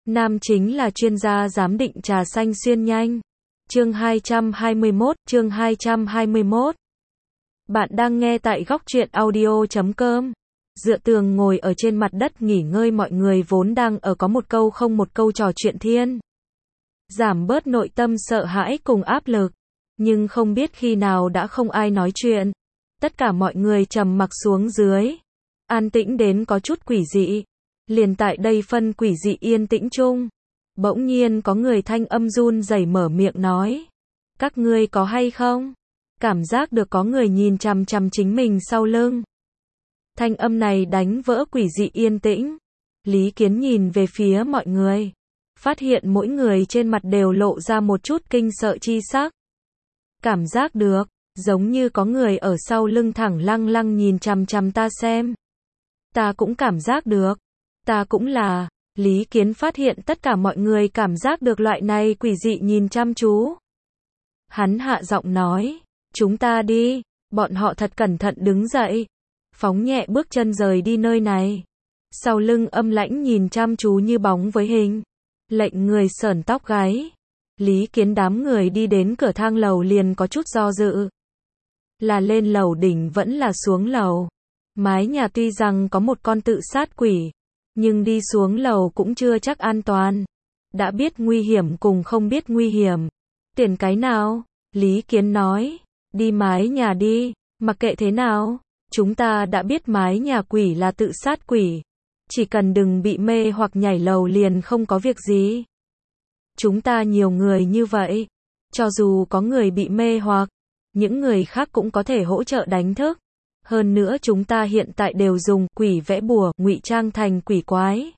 Nam chính là chuyên gia giám định trà xanh xuyên nhanh. Chương 221. Bạn đang nghe tại góc truyện audio.com. Dựa tường ngồi ở trên mặt đất nghỉ ngơi, mọi người vốn đang ở có một câu không một câu trò chuyện thiên. Giảm bớt nội tâm sợ hãi cùng áp lực. Nhưng không biết khi nào đã không ai nói chuyện. Tất cả mọi người trầm mặc xuống dưới. An tĩnh đến có chút quỷ dị. Liền tại đây phân quỷ dị yên tĩnh chung. Bỗng nhiên có người thanh âm run rẩy mở miệng nói. Các ngươi có hay không? Cảm giác được có người nhìn chằm chằm chính mình sau lưng. Thanh âm này đánh vỡ quỷ dị yên tĩnh. Lý Kiến nhìn về phía mọi người. Phát hiện mỗi người trên mặt đều lộ ra một chút kinh sợ chi sắc. Cảm giác được, giống như có người ở sau lưng thẳng lăng lăng nhìn chằm chằm ta xem. Ta cũng cảm giác được. Ta cũng là. Lý Kiến phát hiện tất cả mọi người cảm giác được loại này quỷ dị nhìn chăm chú. Hắn hạ giọng nói, chúng ta đi. Bọn họ thật cẩn thận đứng dậy. Phóng nhẹ bước chân rời đi nơi này. Sau lưng âm lãnh nhìn chăm chú như bóng với hình. Lệnh người sởn tóc gáy. Lý Kiến đám người đi đến cửa thang lầu liền có chút do dự. Là lên lầu đỉnh vẫn là xuống lầu. Mái nhà tuy rằng có một con tự sát quỷ, nhưng đi xuống lầu cũng chưa chắc an toàn. Đã biết nguy hiểm cùng không biết nguy hiểm. Tiền cái nào? Lý Kiến nói. Đi mái nhà đi. Mặc kệ thế nào. Chúng ta đã biết mái nhà quỷ là tự sát quỷ. Chỉ cần đừng bị mê hoặc nhảy lầu liền không có việc gì. Chúng ta nhiều người như vậy. Cho dù có người bị mê hoặc, những người khác cũng có thể hỗ trợ đánh thức. Hơn nữa chúng ta hiện tại đều dùng quỷ vẽ bùa, ngụy trang thành quỷ quái.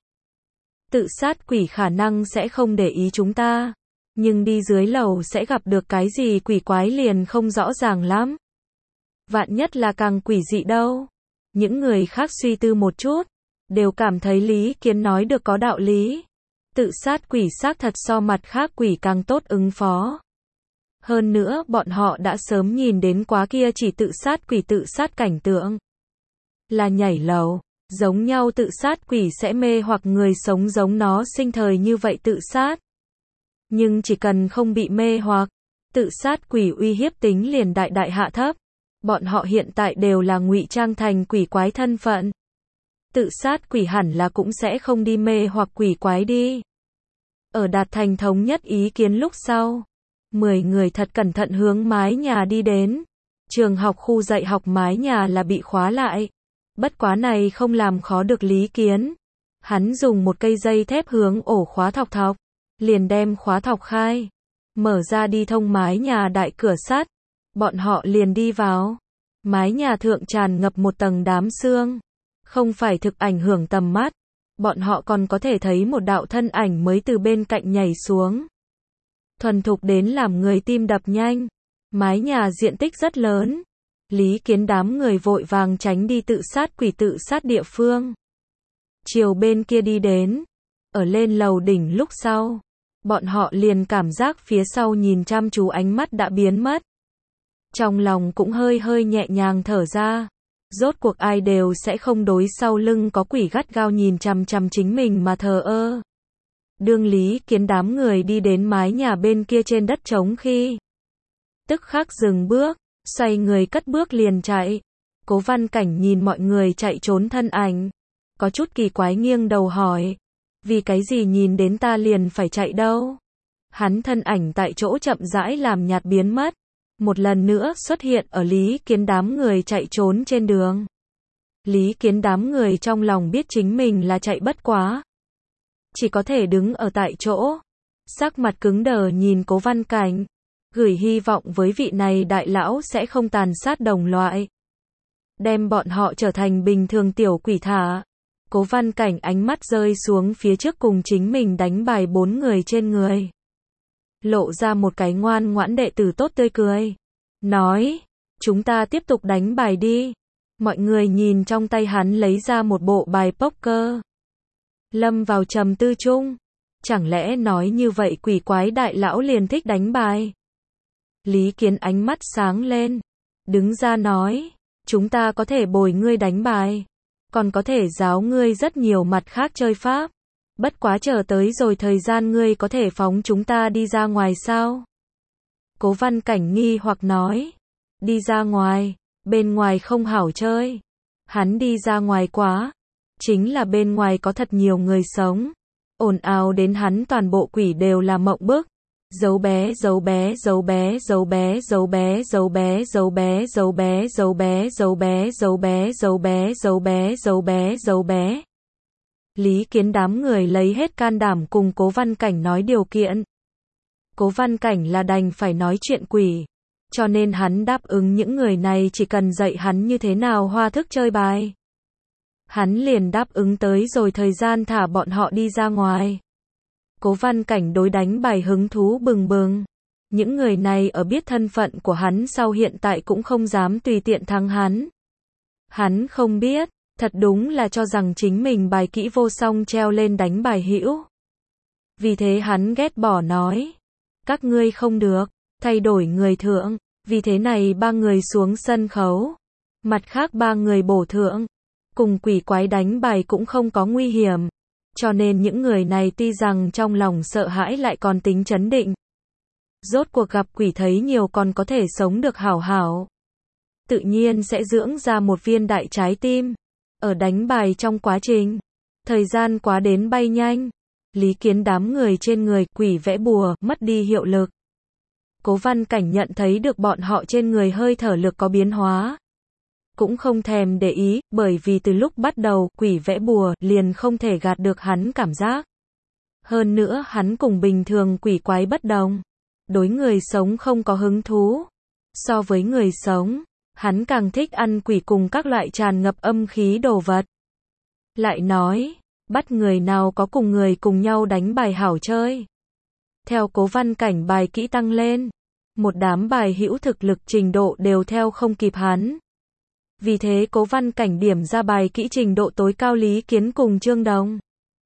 Tự sát quỷ khả năng sẽ không để ý chúng ta. Nhưng đi dưới lầu sẽ gặp được cái gì quỷ quái liền không rõ ràng lắm. Vạn nhất là càng quỷ dị đâu. Những người khác suy tư một chút, đều cảm thấy Lý Kiến nói được có đạo lý. Tự sát quỷ xác thật so mặt khác quỷ càng tốt ứng phó. Hơn nữa bọn họ đã sớm nhìn đến quá kia chỉ tự sát quỷ tự sát cảnh tượng. Là nhảy lầu, giống nhau tự sát quỷ sẽ mê hoặc người sống giống nó sinh thời như vậy tự sát. Nhưng chỉ cần không bị mê hoặc, tự sát quỷ uy hiếp tính liền đại đại hạ thấp. Bọn họ hiện tại đều là ngụy trang thành quỷ quái thân phận. Tự sát quỷ hẳn là cũng sẽ không đi mê hoặc quỷ quái đi. Ở đạt thành thống nhất ý kiến lúc sau, 10 người thật cẩn thận hướng mái nhà đi đến. Trường học khu dạy học mái nhà là bị khóa lại. Bất quá này không làm khó được Lý Kiến. Hắn dùng một cây dây thép hướng ổ khóa thọc thọc, liền đem khóa thọc khai. Mở ra đi thông mái nhà đại cửa sắt. Bọn họ liền đi vào. Mái nhà thượng tràn ngập một tầng đám sương. Không phải thực ảnh hưởng tầm mắt. Bọn họ còn có thể thấy một đạo thân ảnh mới từ bên cạnh nhảy xuống. Thuần thục đến làm người tim đập nhanh. Mái nhà diện tích rất lớn. Lý Kiến đám người vội vàng tránh đi tự sát quỷ tự sát địa phương. Chiều bên kia đi đến. Ở lên lầu đỉnh lúc sau. Bọn họ liền cảm giác phía sau nhìn chăm chú ánh mắt đã biến mất. Trong lòng cũng hơi hơi nhẹ nhàng thở ra. Rốt cuộc ai đều sẽ không đối sau lưng có quỷ gắt gao nhìn chằm chằm chính mình mà thờ ơ. Đương Lý Kiến đám người đi đến mái nhà bên kia trên đất trống khi. Tức khắc dừng bước, xoay người cất bước liền chạy. Cố Văn Cảnh nhìn mọi người chạy trốn thân ảnh. Có chút kỳ quái nghiêng đầu hỏi. Vì cái gì nhìn đến ta liền phải chạy đâu? Hắn thân ảnh tại chỗ chậm rãi làm nhạt biến mất. Một lần nữa xuất hiện ở Lý Kiến đám người chạy trốn trên đường. Lý Kiến đám người trong lòng biết chính mình là chạy bất quá. Chỉ có thể đứng ở tại chỗ. Sắc mặt cứng đờ nhìn Cố Văn Cảnh. Gửi hy vọng với vị này đại lão sẽ không tàn sát đồng loại. Đem bọn họ trở thành bình thường tiểu quỷ thả. Cố Văn Cảnh ánh mắt rơi xuống phía trước cùng chính mình đánh bài 4 người trên người. Lộ ra một cái ngoan ngoãn đệ tử tốt tươi cười. Nói, chúng ta tiếp tục đánh bài đi. Mọi người nhìn trong tay hắn lấy ra một bộ bài poker. Lâm vào trầm tư chung. Chẳng lẽ nói như vậy quỷ quái đại lão liền thích đánh bài? Lý Kiến ánh mắt sáng lên. Đứng ra nói, chúng ta có thể bồi ngươi đánh bài. Còn có thể giáo ngươi rất nhiều mặt khác chơi pháp. Bất quá chờ tới rồi thời gian ngươi có thể phóng chúng ta đi ra ngoài sao? Cố Văn Cảnh nghi hoặc nói. Đi ra ngoài, bên ngoài không hảo chơi. Hắn đi ra ngoài quá. Chính là bên ngoài có thật nhiều người sống. Ồn ào đến hắn toàn bộ quỷ đều là mộng bức. Dấu bé, dấu bé, dấu bé, dấu bé, dấu bé, dấu bé, dấu bé, dấu bé, dấu bé, dấu bé, dấu bé, dấu bé, dấu bé, dấu bé, dấu bé. Lý Kiến đám người lấy hết can đảm cùng Cố Văn Cảnh nói điều kiện. Cố Văn Cảnh là đành phải nói chuyện quỷ. Cho nên hắn đáp ứng những người này chỉ cần dạy hắn như thế nào hoa thức chơi bài. Hắn liền đáp ứng tới rồi thời gian thả bọn họ đi ra ngoài. Cố Văn Cảnh đối đánh bài hứng thú bừng bừng. Những người này ở biết thân phận của hắn sau hiện tại cũng không dám tùy tiện thắng hắn. Hắn không biết, thật đúng là cho rằng chính mình bài kỹ vô song treo lên đánh bài hữu. Vì thế hắn ghét bỏ nói. Các ngươi không được, thay đổi người thượng. Vì thế này ba người xuống sân khấu. Mặt khác ba người bổ thượng. Cùng quỷ quái đánh bài cũng không có nguy hiểm. Cho nên những người này tuy rằng trong lòng sợ hãi lại còn tính trấn định. Rốt cuộc gặp quỷ thấy nhiều còn có thể sống được hảo hảo. Tự nhiên sẽ dưỡng ra một viên đại trái tim. Ở đánh bài trong quá trình, thời gian quá đến bay nhanh. Lý Kiến đám người trên người quỷ vẽ bùa mất đi hiệu lực. Cố Văn Cảnh nhận thấy được bọn họ trên người hơi thở lực có biến hóa. Cũng không thèm để ý, bởi vì từ lúc bắt đầu quỷ vẽ bùa liền không thể gạt được hắn cảm giác. Hơn nữa hắn cùng bình thường quỷ quái bất đồng. Đối người sống không có hứng thú. So với người sống, hắn càng thích ăn quỷ cùng các loại tràn ngập âm khí đồ vật. Lại nói, bắt người nào có cùng người cùng nhau đánh bài hảo chơi. Theo Cố Văn Cảnh bài kỹ tăng lên, một đám bài hữu thực lực trình độ đều theo không kịp hắn. Vì thế Cố Văn Cảnh điểm ra bài kỹ trình độ tối cao Lý Kiến cùng Trương Đồng.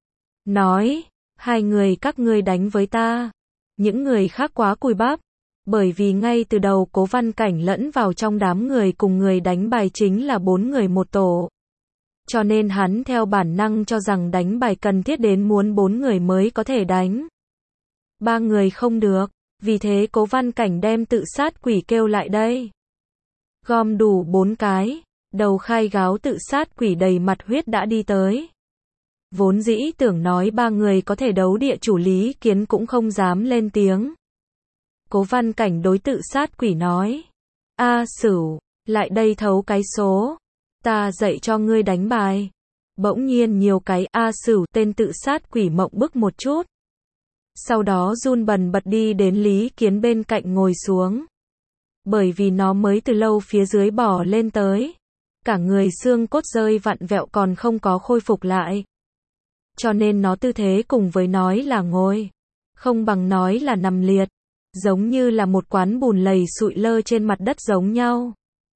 Nói, hai người các ngươi đánh với ta. Những người khác quá cùi bắp. Bởi vì ngay từ đầu Cố Văn Cảnh lẫn vào trong đám người cùng người đánh bài chính là 4 người một tổ. Cho nên hắn theo bản năng cho rằng đánh bài cần thiết đến muốn 4 người mới có thể đánh. 3 người không được. Vì thế Cố Văn Cảnh đem tự sát quỷ kêu lại đây. Gom đủ 4 cái. Đầu khai gáo tự sát quỷ đầy mặt huyết đã đi tới. Vốn dĩ tưởng nói 3 người có thể đấu địa chủ Lý Kiến cũng không dám lên tiếng. Cố Văn Cảnh đối tự sát quỷ nói. A Sửu, lại đây thấu cái số. Ta dạy cho ngươi đánh bài. Bỗng nhiên nhiều cái A Sửu tên tự sát quỷ mộng bức một chút. Sau đó run bần bật đi đến Lý Kiến bên cạnh ngồi xuống. Bởi vì nó mới từ lâu phía dưới bỏ lên tới. Cả người xương cốt rơi vặn vẹo còn không có khôi phục lại. Cho nên nó tư thế cùng với nói là ngồi. Không bằng nói là nằm liệt. Giống như là một quán bùn lầy sụi lơ trên mặt đất giống nhau.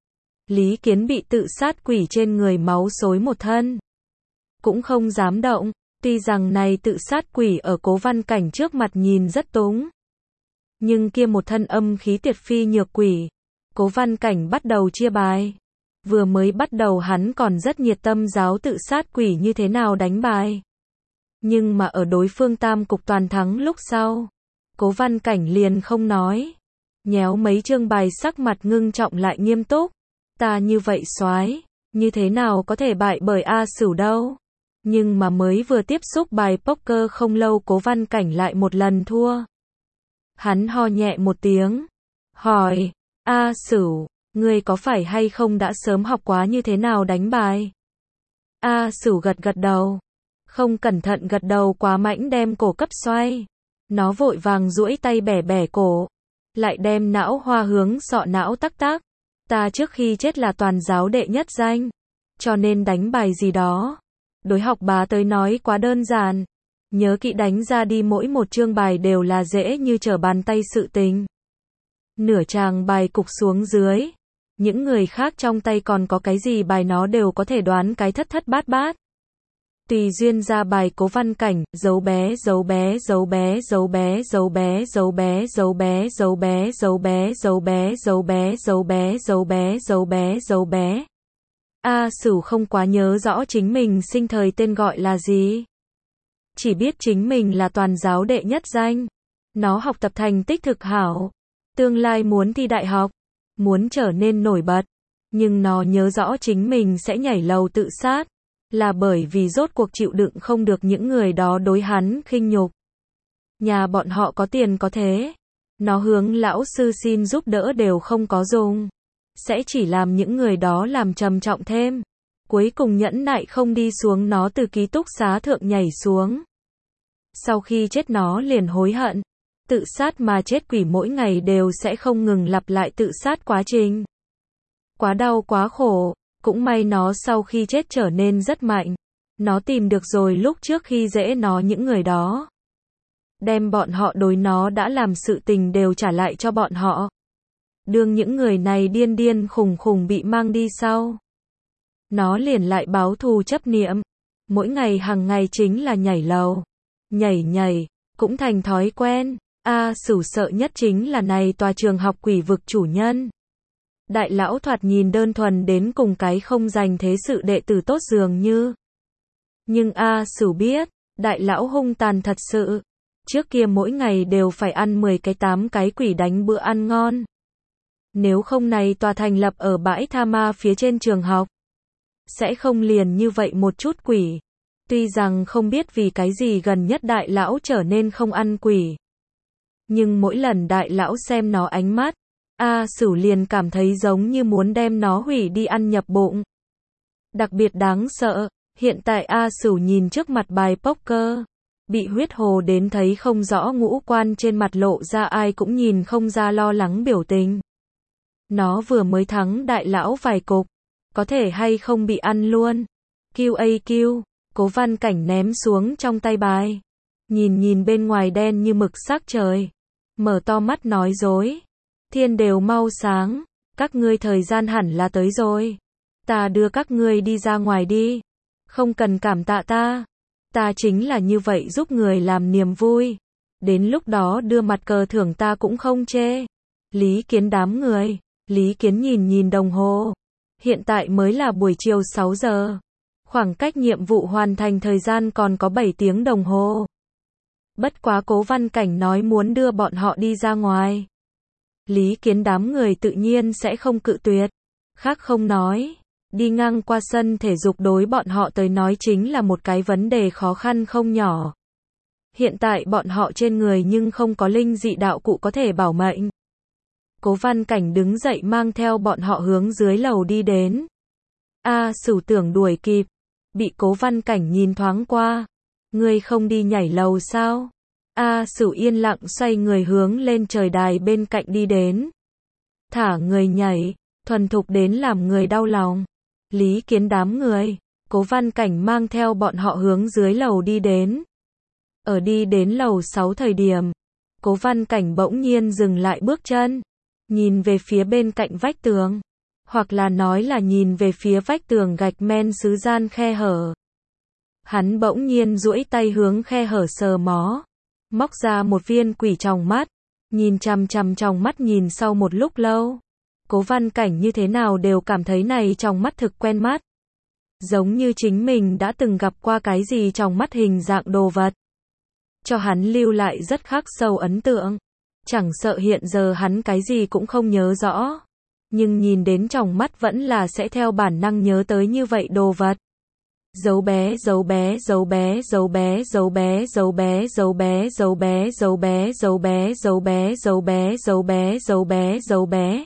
Lý Kiến bị tự sát quỷ trên người máu xối một thân. Cũng không dám động. Tuy rằng này tự sát quỷ ở Cố Văn Cảnh trước mặt nhìn rất túng. Nhưng kia một thân âm khí tuyệt phi nhược quỷ. Cố Văn Cảnh bắt đầu chia bài. Vừa mới bắt đầu hắn còn rất nhiệt tâm giáo tự sát quỷ như thế nào đánh bài. Nhưng mà ở đối phương tam cục toàn thắng lúc sau. Cố Văn Cảnh liền không nói. Nhéo mấy chương bài sắc mặt ngưng trọng lại nghiêm túc. Ta như vậy soái, như thế nào có thể bại bởi A Sửu đâu. Nhưng mà mới vừa tiếp xúc bài poker không lâu Cố Văn Cảnh lại một lần thua. Hắn ho nhẹ một tiếng. Hỏi, A Sửu, ngươi có phải hay không đã sớm học quá như thế nào đánh bài? A Sửu gật gật đầu. Không cẩn thận gật đầu quá mạnh đem cổ cấp xoay. Nó vội vàng duỗi tay bẻ bẻ cổ. Lại đem não hoa hướng sọ não tắc tắc. Ta trước khi chết là toàn giáo đệ nhất danh. Cho nên đánh bài gì đó. Đối học bá tới nói quá đơn giản. Nhớ kỹ đánh ra đi mỗi một chương bài đều là dễ như trở bàn tay sự tình. Nửa tràng bài cục xuống dưới. Những người khác trong tay còn có cái gì bài nó đều có thể đoán cái thất thất bát bát. Tùy duyên ra bài Cố Văn Cảnh, dấu bé, dấu bé, dấu bé, dấu bé, dấu bé, dấu bé, dấu bé, dấu bé, dấu bé, dấu bé, dấu bé, dấu bé, dấu bé, dấu bé, dấu bé. A Sửu không quá nhớ rõ chính mình sinh thời tên gọi là gì. chỉ biết chính mình là toàn giáo đệ nhất danh. Nó học tập thành tích thực hảo, tương lai muốn thi đại học, muốn trở nên nổi bật, nhưng nó nhớ rõ chính mình sẽ nhảy lầu tự sát, là bởi vì rốt cuộc chịu đựng không được những người đó đối hắn khinh nhục. Nhà bọn họ có tiền có thế, nó hướng lão sư xin giúp đỡ đều không có dùng, sẽ chỉ làm những người đó làm trầm trọng thêm. Cuối cùng nhẫn nại không đi xuống, nó từ ký túc xá thượng nhảy xuống. Sau khi chết nó liền hối hận. Tự sát mà chết quỷ mỗi ngày đều sẽ không ngừng lặp lại tự sát quá trình. Quá đau quá khổ, cũng may nó sau khi chết trở nên rất mạnh. Nó tìm được rồi lúc trước khi dễ nó những người đó. Đem bọn họ đối nó đã làm sự tình đều trả lại cho bọn họ. Đương những người này điên điên khùng khùng bị mang đi sau. Nó liền lại báo thù chấp niệm. Mỗi ngày hàng ngày chính là nhảy lầu. Nhảy, cũng thành thói quen. Sửu sợ nhất chính là này tòa trường học quỷ vực chủ nhân. Đại lão thoạt nhìn đơn thuần đến cùng cái không dành thế sự đệ tử tốt dường như. Nhưng Sửu biết, đại lão hung tàn thật sự. Trước kia mỗi ngày đều phải ăn 10 cái 8 cái quỷ đánh bữa ăn ngon. Nếu không này tòa thành lập ở bãi tha ma phía trên trường học, sẽ không liền như vậy một chút quỷ. Tuy rằng không biết vì cái gì gần nhất đại lão trở nên không ăn quỷ. Nhưng mỗi lần đại lão xem nó ánh mắt, Sửu liền cảm thấy giống như muốn đem nó hủy đi ăn nhập bụng. Đặc biệt đáng sợ, hiện tại Sửu nhìn trước mặt bài poker, bị huyết hồ đến thấy không rõ ngũ quan, trên mặt lộ ra ai cũng nhìn không ra lo lắng biểu tình. Nó vừa mới thắng đại lão vài cục, có thể hay không bị ăn luôn. QAQ, Cố Văn Cảnh ném xuống trong tay bài. Nhìn bên ngoài đen như mực sắc trời. Mở to mắt nói dối. Thiên đều mau sáng, các ngươi thời gian hẳn là tới rồi. Ta đưa các ngươi đi ra ngoài đi. Không cần cảm tạ ta. Ta chính là như vậy giúp người làm niềm vui. Đến lúc đó đưa mặt cờ thưởng ta cũng không chê. Lý Kiến đám người. Lý Kiến nhìn đồng hồ. Hiện tại mới là buổi chiều 6 giờ. Khoảng cách nhiệm vụ hoàn thành thời gian còn có 7 tiếng đồng hồ. Bất quá Cố Văn Cảnh nói muốn đưa bọn họ đi ra ngoài. Lý Kiến đám người tự nhiên sẽ không cự tuyệt. Khác không nói. Đi ngang qua sân thể dục đối bọn họ tới nói chính là một cái vấn đề khó khăn không nhỏ. Hiện tại bọn họ trên người nhưng không có linh dị đạo cụ có thể bảo mệnh. Cố Văn Cảnh đứng dậy mang theo bọn họ hướng dưới lầu đi đến. Sửu tưởng đuổi kịp. Bị Cố Văn Cảnh nhìn thoáng qua. Ngươi không đi nhảy lầu sao? Sửu yên lặng xoay người hướng lên trời đài bên cạnh đi đến. Thả người nhảy, thuần thục đến làm người đau lòng. Lý Kiến đám người, Cố Văn Cảnh mang theo bọn họ hướng dưới lầu đi đến. Ở đi đến lầu 6 thời điểm, Cố Văn Cảnh bỗng nhiên dừng lại bước chân, nhìn về phía bên cạnh vách tường, hoặc là nói là nhìn về phía vách tường gạch men xứ gian khe hở. Hắn bỗng nhiên duỗi tay hướng khe hở sờ mó, móc ra một viên quỷ tròng mắt, nhìn chằm chằm tròng mắt nhìn sau một lúc lâu. Cố Văn Cảnh như thế nào đều cảm thấy này tròng mắt thực quen mắt. Giống như chính mình đã từng gặp qua cái gì tròng mắt hình dạng đồ vật. Cho hắn lưu lại rất khắc sâu ấn tượng. Chẳng sợ hiện giờ hắn cái gì cũng không nhớ rõ. Nhưng nhìn đến tròng mắt vẫn là sẽ theo bản năng nhớ tới như vậy đồ vật. Dấu bé, dấu bé, dấu bé, dấu bé, dấu bé, dấu bé, dấu bé, dấu bé, dấu bé, dấu bé, dấu bé, dấu bé, dấu bé, dấu bé, dấu bé.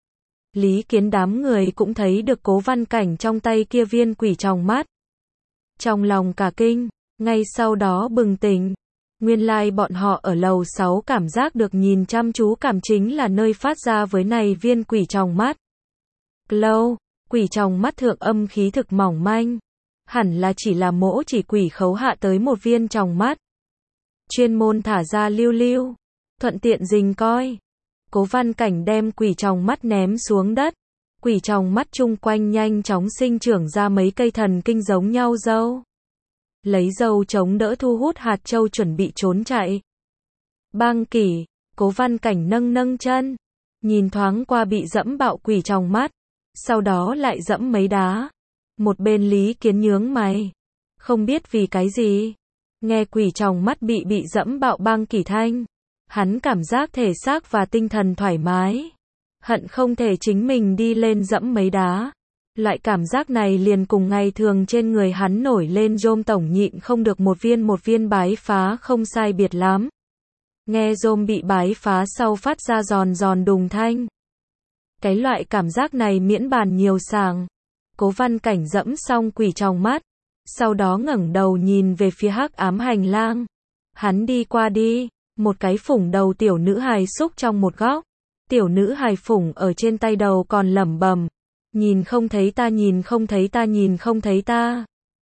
Lý Kiến đám người cũng thấy được Cố Văn Cảnh trong tay kia viên quỷ tròng mắt. Trong lòng cả kinh, ngay sau đó bừng tỉnh. Nguyên lai bọn họ ở lầu 6 cảm giác được nhìn chăm chú cảm chính là nơi phát ra với này viên quỷ tròng mắt. Glow, quỷ tròng mắt thượng âm khí thực mỏng manh. Hẳn là chỉ là mỗ chỉ quỷ khấu hạ tới một viên tròng mắt. Chuyên môn thả ra lưu lưu. Thuận tiện rình coi. Cố Văn Cảnh đem quỷ tròng mắt ném xuống đất. Quỷ tròng mắt chung quanh nhanh chóng sinh trưởng ra mấy cây thần kinh giống nhau dâu. Lấy dâu chống đỡ thu hút hạt châu chuẩn bị trốn chạy. Bang kỷ, Cố Văn Cảnh nâng chân. Nhìn thoáng qua bị dẫm bạo quỷ tròng mắt. Sau đó lại dẫm mấy đá. Một bên Lý Kiến nhướng mày. Không biết vì cái gì. Nghe quỷ tròng mắt bị dẫm bạo băng kỳ thanh. Hắn cảm giác thể xác và tinh thần thoải mái. Hận không thể chính mình đi lên dẫm mấy đá. Loại cảm giác này liền cùng ngày thường trên người hắn nổi lên rôm tổng nhịn không được một viên bái phá không sai biệt lắm. Nghe rôm bị bái phá sau phát ra giòn giòn đùng thanh. Cái loại cảm giác này miễn bàn nhiều sàng. Cố Văn Cảnh dẫm xong quỷ tròng mắt. Sau đó ngẩng đầu nhìn về phía hắc ám hành lang. Hắn đi qua đi. Một cái phủng đầu tiểu nữ hài xúc trong một góc. Tiểu nữ hài phủng ở trên tay đầu còn lẩm bẩm. Nhìn không thấy ta, nhìn không thấy ta, nhìn không thấy ta.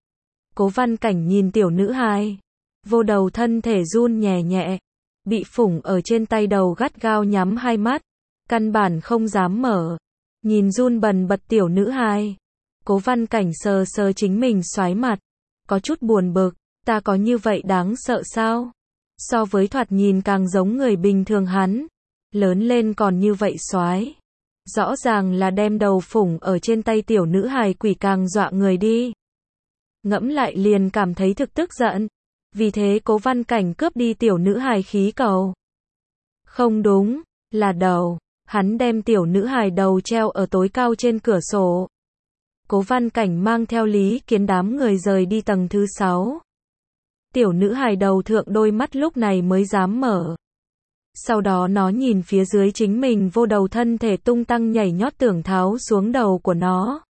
Cố Văn Cảnh nhìn tiểu nữ hài. Vô đầu thân thể run nhẹ nhẹ. Bị phủng ở trên tay đầu gắt gao nhắm hai mắt. Căn bản không dám mở. Nhìn run bần bật tiểu nữ hài. Cố Văn Cảnh sờ sờ chính mình xoái mặt. Có chút buồn bực. Ta có như vậy đáng sợ sao? So với thoạt nhìn càng giống người bình thường hắn. Lớn lên còn như vậy xoái. Rõ ràng là đem đầu phủng ở trên tay tiểu nữ hài quỷ càng dọa người đi. Ngẫm lại liền cảm thấy thực tức giận. Vì thế Cố Văn Cảnh cướp đi tiểu nữ hài khí cầu. Không đúng, là đầu. Hắn đem tiểu nữ hài đầu treo ở tối cao trên cửa sổ. Cố Văn Cảnh mang theo Lý Kiến đám người rời đi tầng thứ 6. Tiểu nữ hài đầu thượng đôi mắt lúc này mới dám mở. Sau đó nó nhìn phía dưới chính mình vô đầu thân thể tung tăng nhảy nhót tưởng tháo xuống đầu của nó.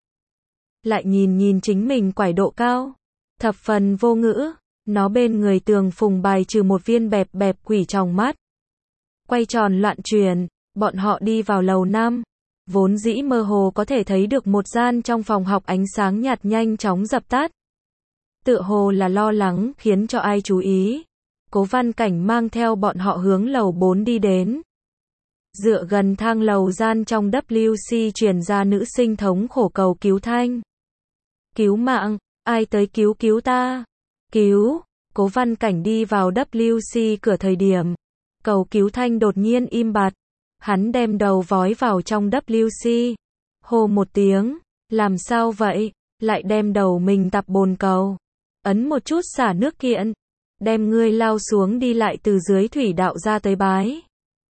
Lại nhìn chính mình quải độ cao. Thập phần vô ngữ. Nó bên người tường phùng bài trừ một viên bẹp quỷ tròng mắt. Quay tròn loạn chuyển. Bọn họ đi vào lầu 5. Vốn dĩ mơ hồ có thể thấy được một gian trong phòng học ánh sáng nhạt nhanh chóng dập tắt. Tựa hồ là lo lắng khiến cho ai chú ý. Cố Văn Cảnh mang theo bọn họ hướng lầu 4 đi đến. Dựa gần thang lầu gian trong WC truyền ra nữ sinh thống khổ cầu cứu thanh. Cứu mạng, ai tới cứu ta? Cứu, Cố Văn Cảnh đi vào WC cửa thời điểm. Cầu cứu thanh đột nhiên im bặt. Hắn đem đầu vói vào trong WC. Hô một tiếng, làm sao vậy? Lại đem đầu mình tập bồn cầu. Ấn một chút xả nước kiện. Đem ngươi lao xuống đi lại từ dưới thủy đạo ra tới bái.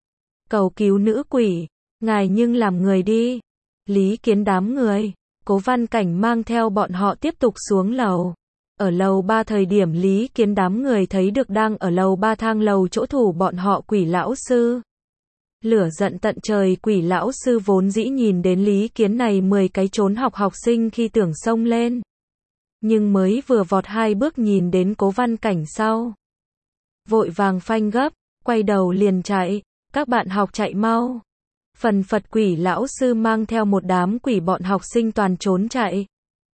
Cầu cứu nữ quỷ, ngài nhưng làm người đi. Lý Kiến đám người. Cố Văn Cảnh mang theo bọn họ tiếp tục xuống lầu. Ở lầu 3 thời điểm Lý Kiến đám người thấy được đang ở lầu 3 thang lầu chỗ thủ bọn họ quỷ lão sư. Lửa giận tận trời quỷ lão sư vốn dĩ nhìn đến Lý Kiến này 10 cái trốn học sinh khi tưởng xông lên. Nhưng mới vừa vọt 2 bước nhìn đến Cố Văn Cảnh sau. Vội vàng phanh gấp, quay đầu liền chạy, các bạn học chạy mau. Phần phật quỷ lão sư mang theo một đám quỷ bọn học sinh toàn trốn chạy.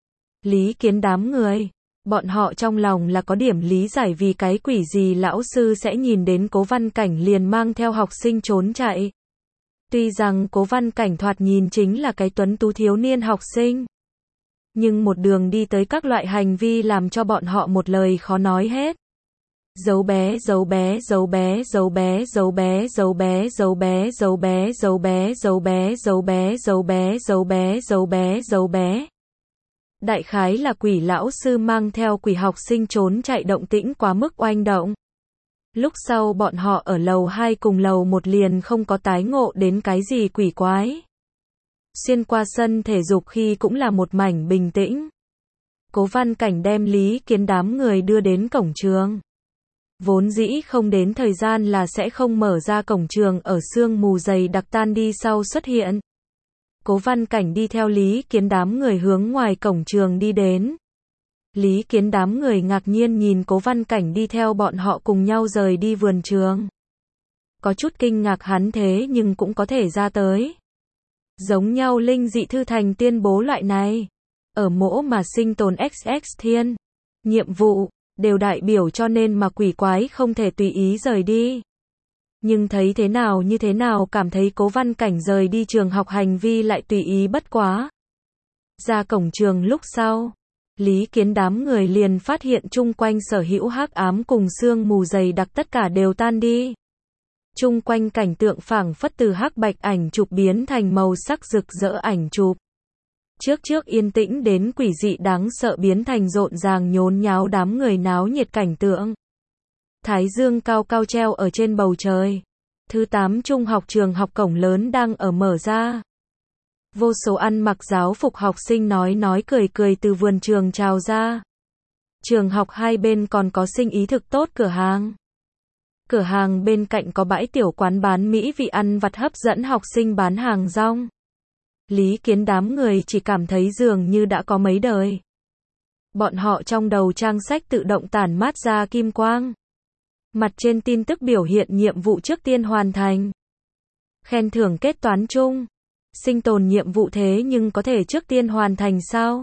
Lý Kiến đám người, bọn họ trong lòng là có điểm lý giải vì cái quỷ gì lão sư sẽ nhìn đến Cố Văn Cảnh liền mang theo học sinh trốn chạy. Tuy rằng Cố Văn Cảnh thoạt nhìn chính là cái tuấn tú thiếu niên học sinh. Nhưng một đường đi tới các loại hành vi làm cho bọn họ một lời khó nói hết. Dấu bé, dấu bé, dấu bé, dấu bé, dấu bé, dấu bé, dấu bé, dấu bé, dấu bé, dấu bé, dấu bé, dấu bé, dấu bé, dấu bé, dấu bé. Đại khái là quỷ lão sư mang theo quỷ học sinh trốn chạy động tĩnh quá mức oanh động. Lúc sau bọn họ ở lầu 2 cùng lầu 1 liền không có tái ngộ đến cái gì quỷ quái. Xuyên qua sân thể dục khi cũng là một mảnh bình tĩnh. Cố Văn Cảnh đem Lý Kiến đám người đưa đến cổng trường. Vốn dĩ không đến thời gian là sẽ không mở ra cổng trường ở sương mù dày đặc tan đi sau xuất hiện. Cố Văn Cảnh đi theo Lý Kiến đám người hướng ngoài cổng trường đi đến. Lý Kiến đám người ngạc nhiên nhìn Cố Văn Cảnh đi theo bọn họ cùng nhau rời đi vườn trường. Có chút kinh ngạc hắn thế nhưng cũng có thể ra tới. Giống nhau linh dị thư thành tuyên bố loại này. Ở mỗ mà sinh tồn XX thiên. Nhiệm vụ, đều đại biểu cho nên mà quỷ quái không thể tùy ý rời đi. Nhưng thấy thế nào như thế nào cảm thấy Cố Văn Cảnh rời đi trường học hành vi lại tùy ý bất quá. Ra cổng trường lúc sau. Lý Kiến đám người liền phát hiện chung quanh sở hữu hắc ám cùng sương mù dày đặc tất cả đều tan đi. Chung quanh cảnh tượng phảng phất từ hắc bạch ảnh chụp biến thành màu sắc rực rỡ ảnh chụp. Trước yên tĩnh đến quỷ dị đáng sợ biến thành rộn ràng nhốn nháo đám người náo nhiệt cảnh tượng. Thái dương cao cao treo ở trên bầu trời. Thứ 8 trung học trường học cổng lớn đang ở mở ra. Vô số ăn mặc giáo phục học sinh nói cười cười từ vườn trường trào ra. Trường học hai bên còn có sinh ý thực tốt cửa hàng. Cửa hàng bên cạnh có bãi tiểu quán bán mỹ vị ăn vặt hấp dẫn học sinh bán hàng rong. Lý Kiến đám người chỉ cảm thấy dường như đã có mấy đời. Bọn họ trong đầu trang sách tự động tản mát ra kim quang. Mặt trên tin tức biểu hiện nhiệm vụ trước tiên hoàn thành. Khen thưởng kết toán chung. Sinh tồn nhiệm vụ thế nhưng có thể trước tiên hoàn thành sao?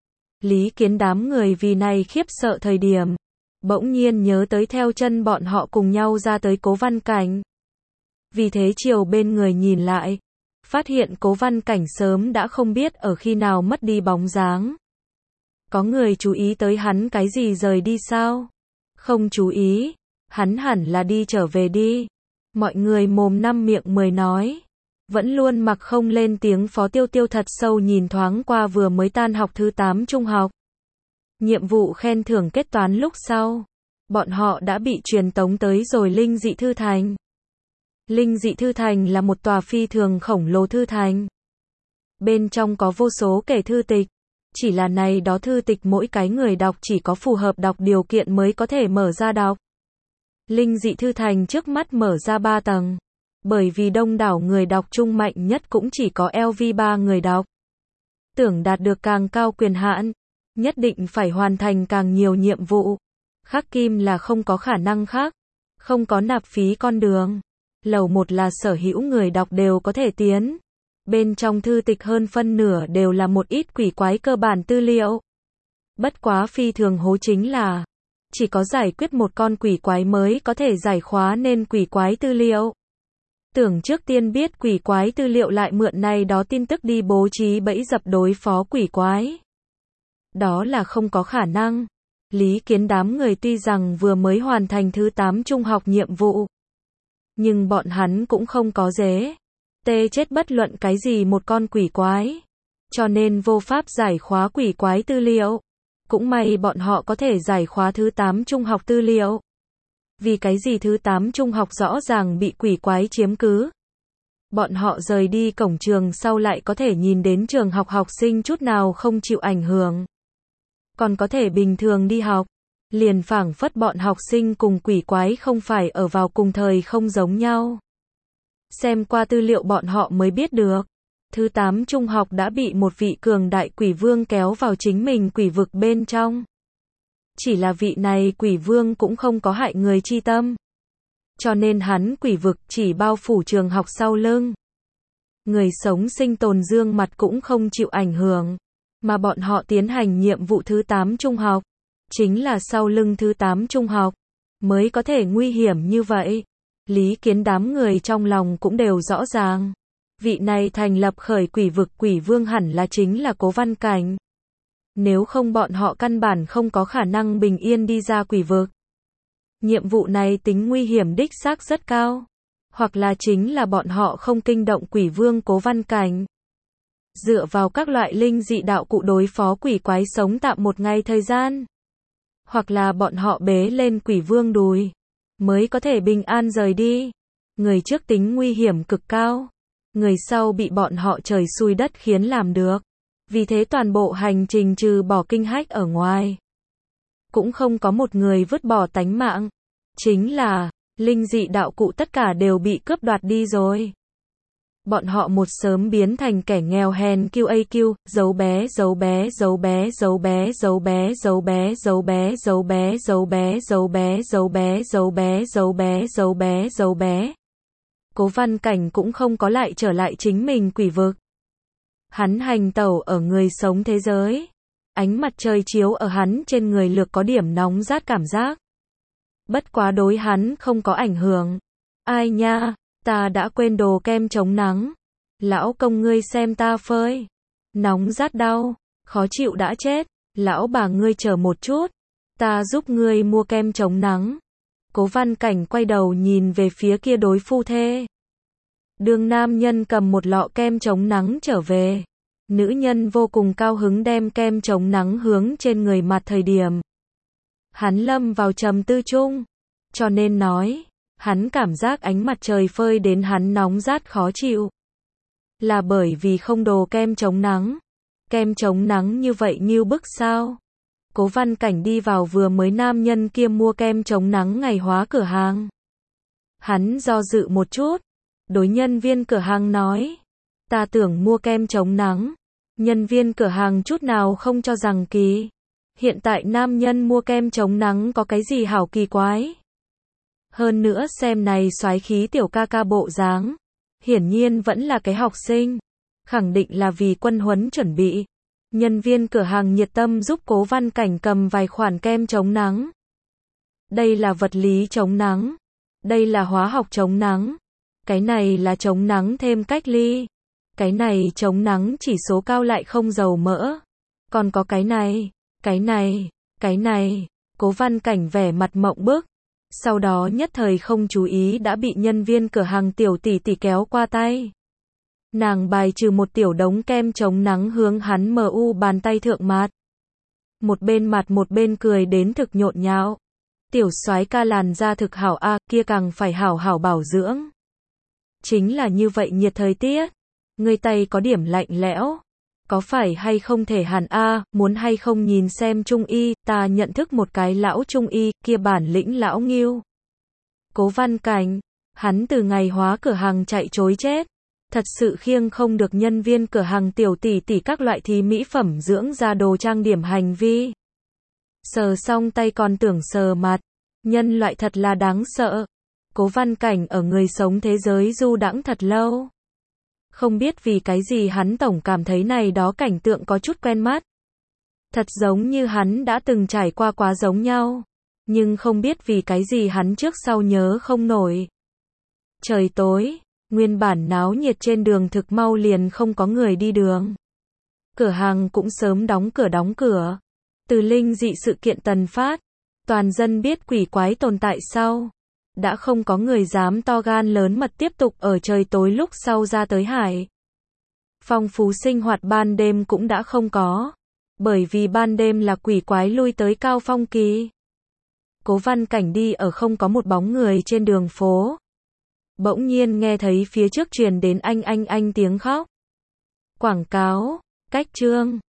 Lý Kiến đám người vì này khiếp sợ thời điểm. Bỗng nhiên nhớ tới theo chân bọn họ cùng nhau ra tới Cố Văn Cảnh. Vì thế chiều bên người nhìn lại. Phát hiện Cố Văn Cảnh sớm đã không biết ở khi nào mất đi bóng dáng. Có người chú ý tới hắn cái gì rời đi sao? Không chú ý. Hắn hẳn là đi trở về đi. Mọi người mồm năm miệng mười nói. Vẫn luôn mặc không lên tiếng Phó Tiêu Tiêu thật sâu nhìn thoáng qua vừa mới tan học thứ 8 trung học. Nhiệm vụ khen thưởng kết toán lúc sau. Bọn họ đã bị truyền tống tới rồi Linh Dị Thư Thành. Linh Dị Thư Thành là một tòa phi thường khổng lồ thư thành. Bên trong có vô số kể thư tịch. Chỉ là này đó thư tịch mỗi cái người đọc chỉ có phù hợp đọc điều kiện mới có thể mở ra đọc. Linh Dị Thư Thành trước mắt mở ra 3 tầng. Bởi vì đông đảo người đọc trung mạnh nhất cũng chỉ có LV3 người đọc. Tưởng đạt được càng cao quyền hạn, nhất định phải hoàn thành càng nhiều nhiệm vụ. Khắc kim là không có khả năng khác, không có nạp phí con đường. Lầu 1 là sở hữu người đọc đều có thể tiến. Bên trong thư tịch hơn phân nửa đều là một ít quỷ quái cơ bản tư liệu. Bất quá phi thường hố chính là chỉ có giải quyết một con quỷ quái mới có thể giải khóa nên quỷ quái tư liệu. Tưởng trước tiên biết quỷ quái tư liệu lại mượn này đó tin tức đi bố trí bẫy dập đối phó quỷ quái. Đó là không có khả năng. Lý Kiến đám người tuy rằng vừa mới hoàn thành thứ 8 trung học nhiệm vụ. Nhưng bọn hắn cũng không có dễ. Tê chết bất luận cái gì một con quỷ quái. Cho nên vô pháp giải khóa quỷ quái tư liệu. Cũng may bọn họ có thể giải khóa thứ 8 trung học tư liệu. Vì cái gì thứ 8 trung học rõ ràng bị quỷ quái chiếm cứ. Bọn họ rời đi cổng trường sau lại có thể nhìn đến trường học học sinh chút nào không chịu ảnh hưởng. Còn có thể bình thường đi học. Liền phảng phất bọn học sinh cùng quỷ quái không phải ở vào cùng thời không giống nhau. Xem qua tư liệu bọn họ mới biết được. Thứ 8 trung học đã bị một vị cường đại quỷ vương kéo vào chính mình quỷ vực bên trong. Chỉ là vị này quỷ vương cũng không có hại người chi tâm. Cho nên hắn quỷ vực chỉ bao phủ trường học sau lưng. Người sống sinh tồn dương mặt cũng không chịu ảnh hưởng. Mà bọn họ tiến hành nhiệm vụ thứ 8 trung học. Chính là sau lưng thứ 8 trung học. Mới có thể nguy hiểm như vậy. Lý Kiến đám người trong lòng cũng đều rõ ràng. Vị này thành lập khởi quỷ vực quỷ vương hẳn là chính là Cố Văn Cảnh. Nếu không bọn họ căn bản không có khả năng bình yên đi ra quỷ vực. Nhiệm vụ này tính nguy hiểm đích xác rất cao. Hoặc là chính là bọn họ không kinh động quỷ vương Cố Văn Cảnh. Dựa vào các loại linh dị đạo cụ đối phó quỷ quái sống tạm một ngày thời gian. Hoặc là bọn họ bế lên quỷ vương đùi. Mới có thể bình an rời đi. Người trước tính nguy hiểm cực cao. Người sau bị bọn họ trời xui đất khiến làm được. Vì thế toàn bộ hành trình trừ bỏ kinh hách ở ngoài. Cũng không có một người vứt bỏ tánh mạng. Chính là, linh dị đạo cụ tất cả đều bị cướp đoạt đi rồi. Bọn họ một sớm biến thành kẻ nghèo hèn QAQ, dấu bé, dấu bé, dấu bé, dấu bé, dấu bé, dấu bé, dấu bé, dấu bé, dấu bé, dấu bé, dấu bé, dấu bé, dấu bé, dấu bé, dấu bé. Cố Văn Cảnh cũng không có lại trở lại chính mình quỷ vực. Hắn hành tẩu ở người sống thế giới. Ánh mặt trời chiếu ở hắn trên người lược có điểm nóng rát cảm giác. Bất quá đối hắn không có ảnh hưởng. Ai nha, ta đã quên đồ kem chống nắng. Lão công ngươi xem ta phơi. Nóng rát đau, khó chịu đã chết. Lão bà ngươi chờ một chút. Ta giúp ngươi mua kem chống nắng. Cố Văn Cảnh quay đầu nhìn về phía kia đối phu thê. Đường nam nhân cầm một lọ kem chống nắng trở về. Nữ nhân vô cùng cao hứng đem kem chống nắng hướng trên người mặt thời điểm. Hắn lâm vào trầm tư chung. cho nên nói, hắn cảm giác ánh mặt trời phơi đến hắn nóng rát khó chịu. Là bởi vì không đồ kem chống nắng. Kem chống nắng như vậy nghiêu bức sao? Cố Văn Cảnh đi vào vừa mới nam nhân kia mua kem chống nắng ngày hóa cửa hàng. Hắn do dự một chút, đối nhân viên cửa hàng nói, ta tưởng mua kem chống nắng. Nhân viên cửa hàng chút nào không cho rằng kỳ. Hiện tại nam nhân mua kem chống nắng có cái gì hảo kỳ quái. Hơn nữa xem này soái khí tiểu ca ca bộ dáng, hiển nhiên vẫn là cái học sinh, khẳng định là vì quân huấn chuẩn bị. Nhân viên cửa hàng nhiệt tâm giúp Cố Văn Cảnh cầm vài khoản kem chống nắng. Đây là vật lý chống nắng, đây là hóa học chống nắng, cái này là chống nắng thêm cách ly, cái này chống nắng chỉ số cao lại không dầu mỡ, còn có cái này, cái này, Cố Văn Cảnh vẻ mặt mộng bức, sau đó nhất thời không chú ý đã bị nhân viên cửa hàng tiểu tỷ tỷ kéo qua tay. Nàng bài trừ một tiểu đống kem chống nắng hướng hắn bàn tay thượng mạt. Một bên mặt một bên cười đến thực nhộn nhạo. Tiểu soái ca làn da thực hảo a, kia càng phải hảo hảo bảo dưỡng. Chính là như vậy nhiệt thời tiết, người tay có điểm lạnh lẽo. Có phải hay không thể hàn a, muốn hay không nhìn xem trung y, ta nhận thức một cái lão trung y, kia bản lĩnh lão nghiêu. Cố Văn Cảnh, hắn từ ngày hóa cửa hàng chạy trối chết. Thật sự khiêng không được nhân viên cửa hàng tiểu tỷ tỷ các loại thí mỹ phẩm dưỡng da đồ trang điểm hành vi. Sờ xong tay còn tưởng sờ mặt. Nhân loại thật là đáng sợ. Cố Văn Cảnh ở người sống thế giới du đãng thật lâu. Không biết vì cái gì hắn tổng cảm thấy này đó cảnh tượng có chút quen mắt. Thật giống như hắn đã từng trải qua quá giống nhau. Nhưng không biết vì cái gì hắn trước sau nhớ không nổi. Trời tối. Nguyên bản náo nhiệt trên đường thực mau liền không có người đi đường. Cửa hàng cũng sớm đóng cửa. Từ linh dị sự kiện tần phát, toàn dân biết quỷ quái tồn tại sau. Đã không có người dám to gan lớn mật tiếp tục ở trời tối lúc sau ra tới hải. Phong phú sinh hoạt ban đêm cũng đã không có. Bởi vì ban đêm là quỷ quái lui tới cao phong kỳ. Cố Văn Cảnh đi ở không có một bóng người trên đường phố. Bỗng nhiên nghe thấy phía trước truyền đến anh tiếng khóc. Quảng cáo, cách chương.